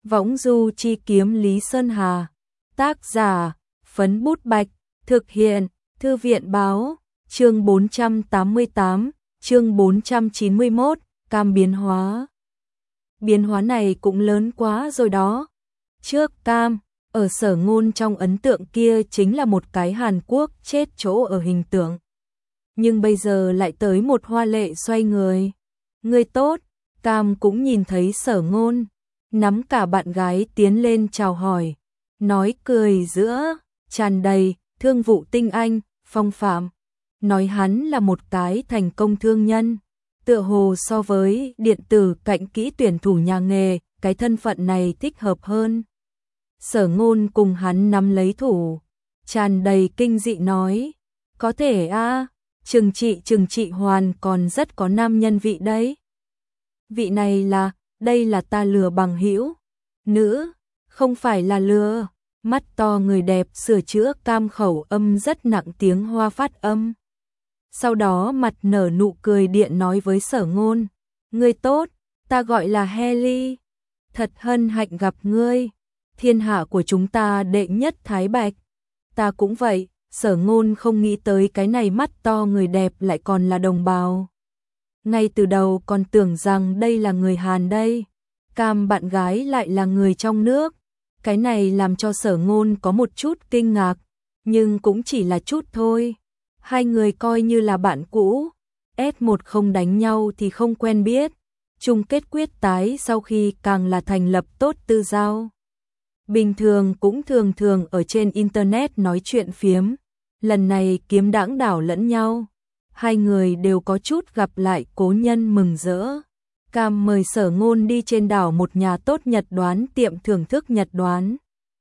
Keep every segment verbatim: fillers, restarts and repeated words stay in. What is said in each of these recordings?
Võng du chi kiếm Lý Sơn Hà. Tác giả, Phấn Bút Bạch. Thực hiện, Thư viện báo. Chương bốn trăm tám mươi tám, chương bốn trăm chín mươi mốt, Cam biến hóa. Biến hóa này cũng lớn quá rồi đó. Trước Cam, ở Sở Ngôn trong ấn tượng kia chính là một cái Hàn Quốc chết chỗ ở hình tượng. Nhưng bây giờ lại tới một hoa lệ xoay người. Người tốt, Cam cũng nhìn thấy Sở Ngôn, nắm cả bạn gái tiến lên chào hỏi, nói cười giữa tràn đầy thương vụ tinh anh, phong phạm, nói hắn là một cái thành công thương nhân, tựa hồ so với điện tử cạnh kỹ tuyển thủ nhà nghề, cái thân phận này thích hợp hơn. Sở Ngôn cùng hắn nắm lấy thủ, tràn đầy kinh dị nói, có thể a, à, Trừng Trị Trừng Trị Hoàn còn rất có nam nhân vị đấy. Vị này là, đây là ta lừa bằng hữu. Nữ, không phải là lừa. Mắt to người đẹp sửa chữa Cam khẩu âm rất nặng tiếng Hoa phát âm. Sau đó mặt nở nụ cười điện nói với Sở Ngôn, ngươi tốt, ta gọi là Helly. Thật hân hạnh gặp ngươi, thiên hạ của chúng ta đệ nhất Thái Bạch. Ta cũng vậy. Sở Ngôn không nghĩ tới cái này mắt to người đẹp lại còn là đồng bào. Ngay từ đầu còn tưởng rằng đây là người Hàn đây. Cam bạn gái lại là người trong nước. Cái này làm cho Sở Ngôn có một chút kinh ngạc, nhưng cũng chỉ là chút thôi. Hai người coi như là bạn cũ, ép một không đánh nhau thì không quen biết. Chung kết quyết tái sau khi càng là thành lập tốt tư giao. Bình thường cũng thường thường ở trên internet nói chuyện phiếm. Lần này kiếm đãng đảo lẫn nhau. Hai người đều có chút gặp lại cố nhân mừng rỡ. Cam mời Sở Ngôn đi trên đảo một nhà tốt nhật đoán tiệm thưởng thức nhật đoán.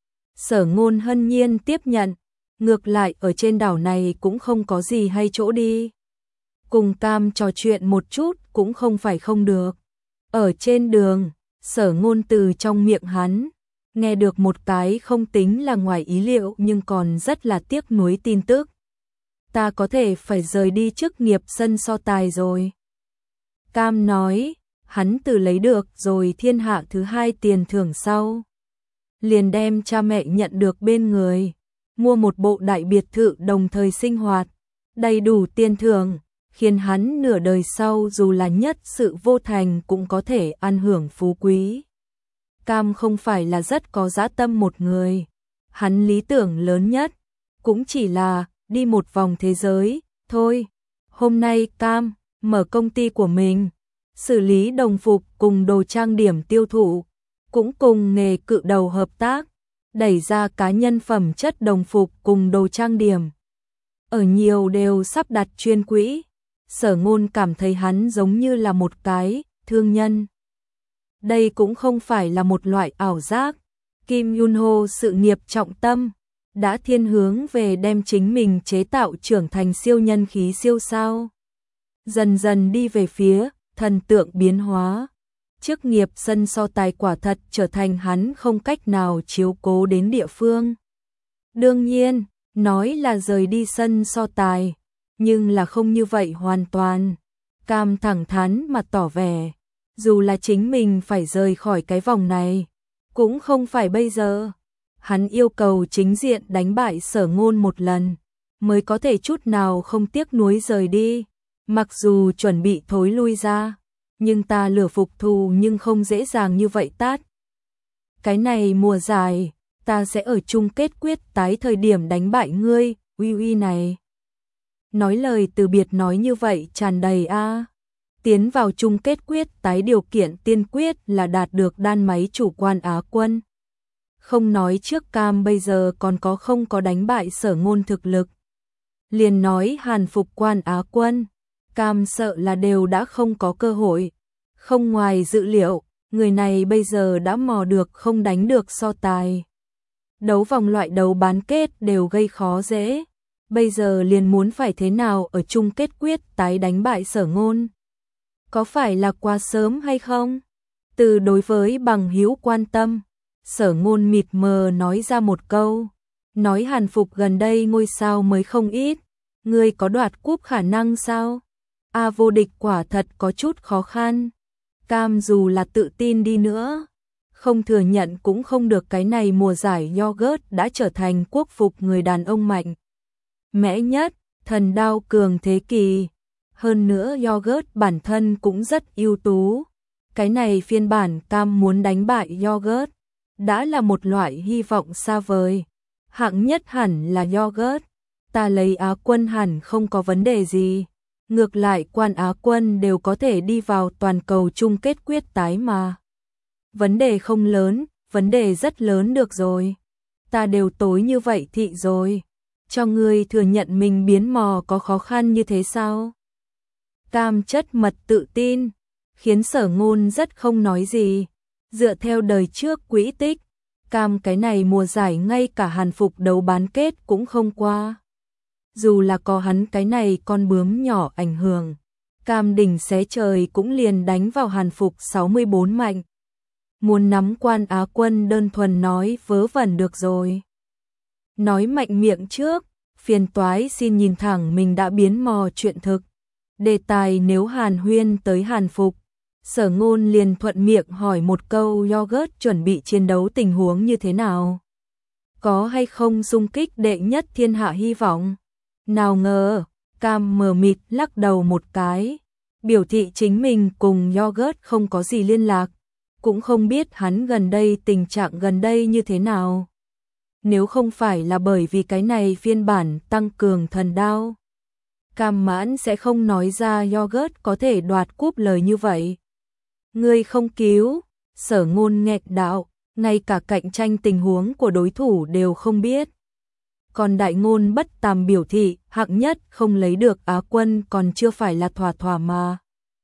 Sở Ngôn hân nhiên tiếp nhận. Ngược lại ở trên đảo này cũng không có gì hay chỗ đi. Cùng Cam trò chuyện một chút cũng không phải không được. Ở trên đường, Sở Ngôn từ trong miệng hắn nghe được một cái không tính là ngoài ý liệu nhưng còn rất là tiếc nuối tin tức. Ta có thể phải rời đi chức nghiệp sân so tài rồi. Cam nói, hắn từ lấy được rồi thiên hạ thứ hai tiền thưởng sau. Liền đem cha mẹ nhận được bên người, mua một bộ đại biệt thự đồng thời sinh hoạt, đầy đủ tiền thưởng, khiến hắn nửa đời sau dù là nhất sự vô thành cũng có thể ăn hưởng phú quý. Cam không phải là rất có dã tâm một người, hắn lý tưởng lớn nhất cũng chỉ là đi một vòng thế giới thôi. Hôm nay Cam mở công ty của mình, xử lý đồng phục cùng đồ trang điểm tiêu thụ, cũng cùng nghề cự đầu hợp tác, đẩy ra cá nhân phẩm chất đồng phục cùng đồ trang điểm. Ở nhiều đều sắp đặt chuyên quỹ. Sở Ngôn cảm thấy hắn giống như là một cái thương nhân. Đây cũng không phải là một loại ảo giác. Kim Yun Ho sự nghiệp trọng tâm đã thiên hướng về đem chính mình chế tạo trưởng thành siêu nhân khí siêu sao. Dần dần đi về phía thần tượng biến hóa. Chức nghiệp sân so tài quả thật trở thành hắn không cách nào chiếu cố đến địa phương. Đương nhiên, nói là rời đi sân so tài, nhưng là không như vậy hoàn toàn. Cam thẳng thắn mà tỏ vẻ, dù là chính mình phải rời khỏi cái vòng này, cũng không phải bây giờ. Hắn yêu cầu chính diện đánh bại Sở Ngôn một lần, mới có thể chút nào không tiếc nuối rời đi. Mặc dù chuẩn bị thối lui ra, nhưng ta lửa phục thù nhưng không dễ dàng như vậy tát. Cái này mùa giải, ta sẽ ở chung kết quyết tái thời điểm đánh bại ngươi, uy uy này. Nói lời từ biệt nói như vậy tràn đầy a. À. Tiến vào chung kết quyết tái điều kiện tiên quyết là đạt được đan máy chủ quan Á quân. Không nói trước Cam bây giờ còn có không có đánh bại Sở Ngôn thực lực. Liền nói Hàn phục quan Á quân, Cam sợ là đều đã không có cơ hội. Không ngoài dự liệu, người này bây giờ đã mò được không đánh được so tài. Đấu vòng loại đấu bán kết đều gây khó dễ. Bây giờ liền muốn phải thế nào ở chung kết quyết tái đánh bại Sở Ngôn. Có phải là quá sớm hay không? Từ đối với bằng hữu quan tâm, Sở Ngôn mịt mờ nói ra một câu. Nói Hàn phục gần đây ngôi sao mới không ít. Ngươi có đoạt cúp khả năng sao? A vô địch quả thật có chút khó khăn. Cam dù là tự tin đi nữa, Không thừa nhận cũng không được, cái này mùa giải yogurt đã trở thành quốc phục người đàn ông mạnh mẽ nhất, thần đao cường thế kỳ. Hơn nữa yogurt bản thân cũng rất ưu tú. Cái này phiên bản Cam muốn đánh bại yogurt đã là một loại hy vọng xa vời. Hạng nhất hẳn là yogurt, ta lấy Á quân hẳn không có vấn đề gì. Ngược lại quan Á quân đều có thể đi vào toàn cầu chung kết quyết tái mà. Vấn đề không lớn, vấn đề rất lớn được rồi. Ta đều tối như vậy thị rồi. Cho ngươi thừa nhận mình biến mò có khó khăn như thế sao? Cam chất mật tự tin, khiến Sở Ngôn rất không nói gì. Dựa theo đời trước quỹ tích, Cam cái này mùa giải ngay cả hàn phục đấu bán kết cũng không qua. Dù là có hắn cái này con bướm nhỏ ảnh hưởng, Cam đỉnh xé trời cũng liền đánh vào hàn phục sáu mươi bốn mạnh. Muốn nắm quan Á quân đơn thuần nói vớ vẩn được rồi. Nói mạnh miệng trước, phiền toái xin nhìn thẳng mình đã biến mò chuyện thực. Đề tài nếu Hàn Huyên tới hàn phục, Sở Ngôn liền thuận miệng hỏi một câu yogurt chuẩn bị chiến đấu tình huống như thế nào. Có hay không xung kích đệ nhất thiên hạ hy vọng? Nào ngờ, Cam mờ mịt lắc đầu một cái, biểu thị chính mình cùng yogurt không có gì liên lạc, cũng không biết hắn gần đây tình trạng gần đây như thế nào. Nếu không phải là bởi vì cái này phiên bản tăng cường thần đao, Cam mãn sẽ không nói ra yogurt có thể đoạt cúp lời như vậy. Ngươi không cứu, Sở Ngôn nghẹn đạo, ngay cả cạnh tranh tình huống của đối thủ đều không biết. Còn Đại Ngôn bất tàm biểu thị hạng nhất không lấy được Á quân còn chưa phải là thỏa thỏa mà.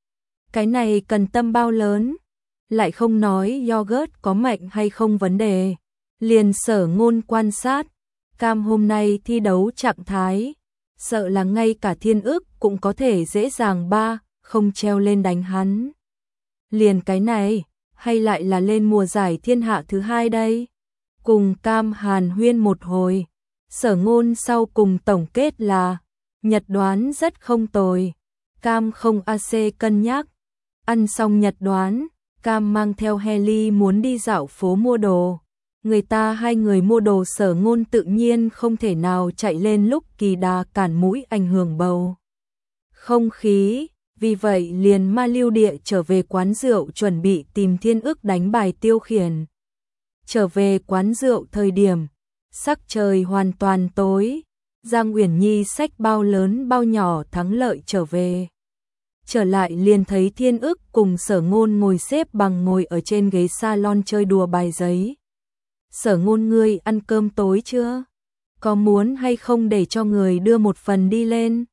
Cái này cần tâm bao lớn, lại không nói yogurt có mạnh hay không vấn đề. Liền Sở Ngôn quan sát, Cam hôm nay thi đấu trạng thái, sợ là ngay cả thiên ức cũng có thể dễ dàng ba, không treo lên đánh hắn. Liền cái này, hay lại là lên mùa giải thiên hạ thứ hai đây? Cùng Cam hàn huyên một hồi, Sở Ngôn sau cùng tổng kết là, Nhật đoán rất không tồi, Cam không a xê cân nhắc. Ăn xong Nhật đoán, Cam mang theo Heli muốn đi dạo phố mua đồ. Người ta hai người mua đồ, Sở Ngôn tự nhiên không thể nào chạy lên lúc kỳ đà cản mũi ảnh hưởng bầu không khí, vì vậy liền ma lưu địa trở về quán rượu chuẩn bị tìm thiên ức đánh bài tiêu khiển. Trở về quán rượu thời điểm, sắc trời hoàn toàn tối, Giang Uyển Nhi xách bao lớn bao nhỏ thắng lợi trở về. Trở lại liền thấy thiên ức cùng Sở Ngôn ngồi xếp bằng ngồi ở trên ghế salon chơi đùa bài giấy. Sở Ngôn, ngươi ăn cơm tối chưa? Có muốn hay không để cho người đưa một phần đi lên?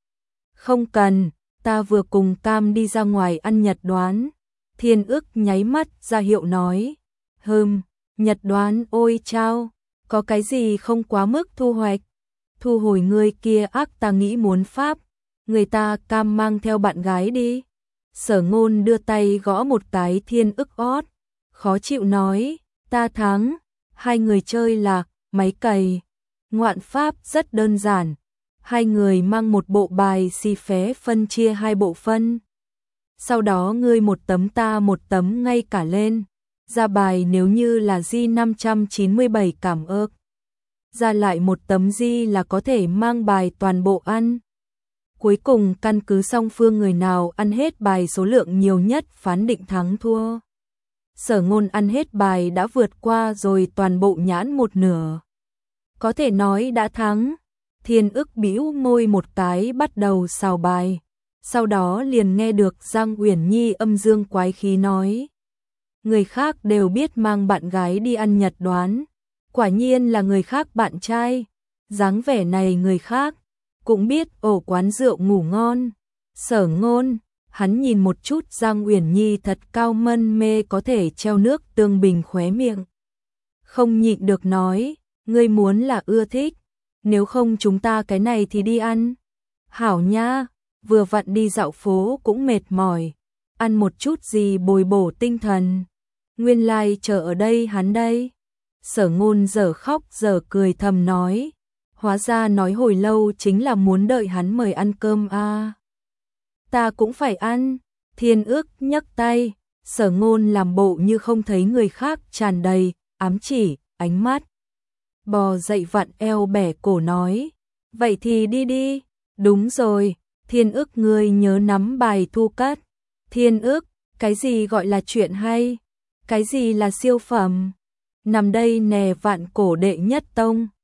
Không cần, ta vừa cùng Cam đi ra ngoài ăn Nhật đoán. Thiên ức nháy mắt ra hiệu nói. Hừm, Nhật đoán ôi chao, có cái gì không quá mức thu hoạch? Thu hồi ngươi kia ác, ta nghĩ muốn pháp. Người ta Cam mang theo bạn gái đi. Sở Ngôn đưa tay gõ một cái thiên ức ót, khó chịu nói, ta thắng. Hai người chơi là máy cày. Ngoạn pháp rất đơn giản. Hai người mang một bộ bài xì phé phân chia hai bộ phân. Sau đó ngươi một tấm ta một tấm ngay cả lên. Ra bài nếu như là G năm trăm chín mươi bảy cảm ơn. Ra lại một tấm G là có thể mang bài toàn bộ ăn. Cuối cùng căn cứ song phương người nào ăn hết bài số lượng nhiều nhất phán định thắng thua. Sở Ngôn ăn hết bài đã vượt qua rồi toàn bộ nhãn một nửa. Có thể nói đã thắng. Thiên ức bĩu môi một cái bắt đầu xào bài. Sau đó liền nghe được Giang Uyển Nhi âm dương quái khí nói. Người khác đều biết mang bạn gái đi ăn Nhật đoán. Quả nhiên là người khác bạn trai. Dáng vẻ này người khác cũng biết ổ quán rượu ngủ ngon. Sở Ngôn, hắn nhìn một chút Giang Uyển Nhi thật cao mân mê có thể treo nước tương bình khóe miệng. Không nhịn được nói, ngươi muốn là ưa thích, nếu không chúng ta cái này thì đi ăn. Hảo nha, vừa vặn đi dạo phố cũng mệt mỏi, ăn một chút gì bồi bổ tinh thần. Nguyên lai like chờ ở đây hắn đây. Sở Ngôn giờ khóc giờ cười thầm nói, hóa ra nói hồi lâu chính là muốn đợi hắn mời ăn cơm a. À. Ta cũng phải ăn. Thiên ức nhấc tay, Sở Ngôn làm bộ như không thấy người khác, tràn đầy ám chỉ, ánh mắt. Bò dậy vặn eo bẻ cổ nói, vậy thì đi đi. Đúng rồi, Thiên Ức ngươi nhớ nắm bài thu cắt. Thiên Ức, cái gì gọi là chuyện hay? Cái gì là siêu phẩm? Nằm đây nè, vạn cổ đệ nhất tông.